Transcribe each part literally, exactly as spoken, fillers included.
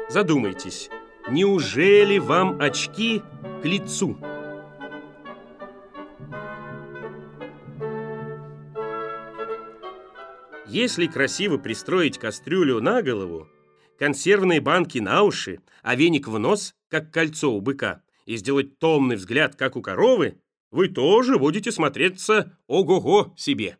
Задумайтесь, неужели вам очки к лицу? Если красиво пристроить кастрюлю на голову, консервные банки на уши, а веник в нос, как кольцо у быка, и сделать томный взгляд, как у коровы, вы тоже будете смотреться ого-го себе.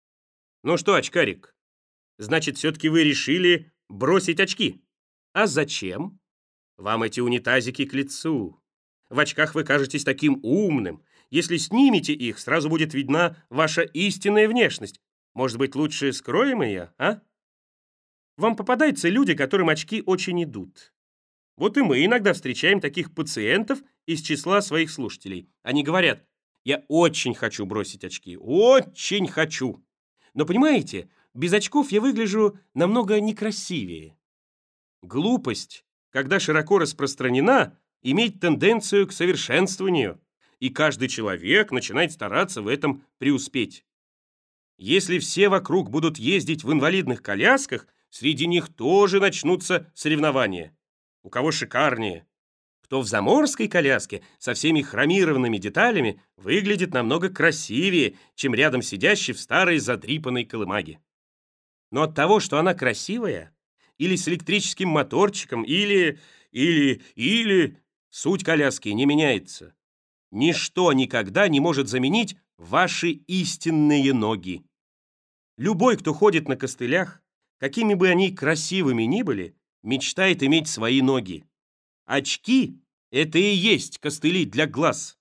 Ну что, очкарик, значит, все-таки вы решили бросить очки. А зачем? Вам эти унитазики к лицу. В очках вы кажетесь таким умным. Если снимете их, сразу будет видна ваша истинная внешность. Может быть, лучше скроем ее, а? Вам попадаются люди, которым очки очень идут. Вот и мы иногда встречаем таких пациентов из числа своих слушателей. Они говорят: я очень хочу бросить очки, очень хочу. Но понимаете, без очков я выгляжу намного некрасивее. Глупость, когда широко распространена, имеет тенденцию к совершенствованию, и каждый человек начинает стараться в этом преуспеть. Если все вокруг будут ездить в инвалидных колясках, среди них тоже начнутся соревнования. У кого шикарнее? Кто в заморской коляске со всеми хромированными деталями выглядит намного красивее, чем рядом сидящий в старой задрипанной колымаге. Но от того, что она красивая, или с электрическим моторчиком, или, или, или, суть коляски не меняется. Ничто никогда не может заменить ваши истинные ноги. Любой, кто ходит на костылях, какими бы они красивыми ни были, мечтает иметь свои ноги. Очки – это и есть костыли для глаз.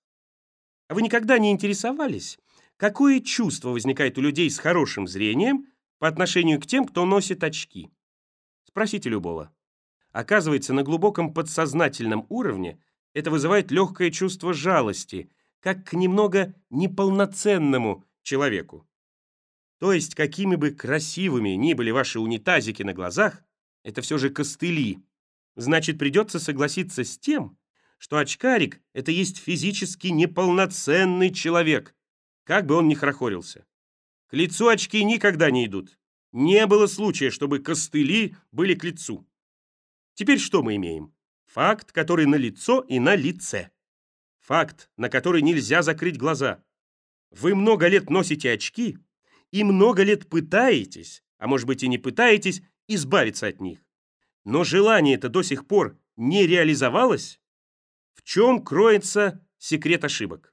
А вы никогда не интересовались, какое чувство возникает у людей с хорошим зрением по отношению к тем, кто носит очки? Спросите любого. Оказывается, на глубоком подсознательном уровне это вызывает легкое чувство жалости, как к немного неполноценному человеку. То есть, какими бы красивыми ни были ваши унитазики на глазах, это все же костыли. Значит, придется согласиться с тем, что очкарик – это есть физически неполноценный человек, как бы он ни хорохорился. К лицу очки никогда не идут. Не было случая, чтобы костыли были к лицу. Теперь что мы имеем? Факт, который на лицо и на лице. Факт, на который нельзя закрыть глаза. Вы много лет носите очки и много лет пытаетесь, а может быть и не пытаетесь, избавиться от них. Но желание-то до сих пор не реализовалось. В чем кроется секрет ошибок?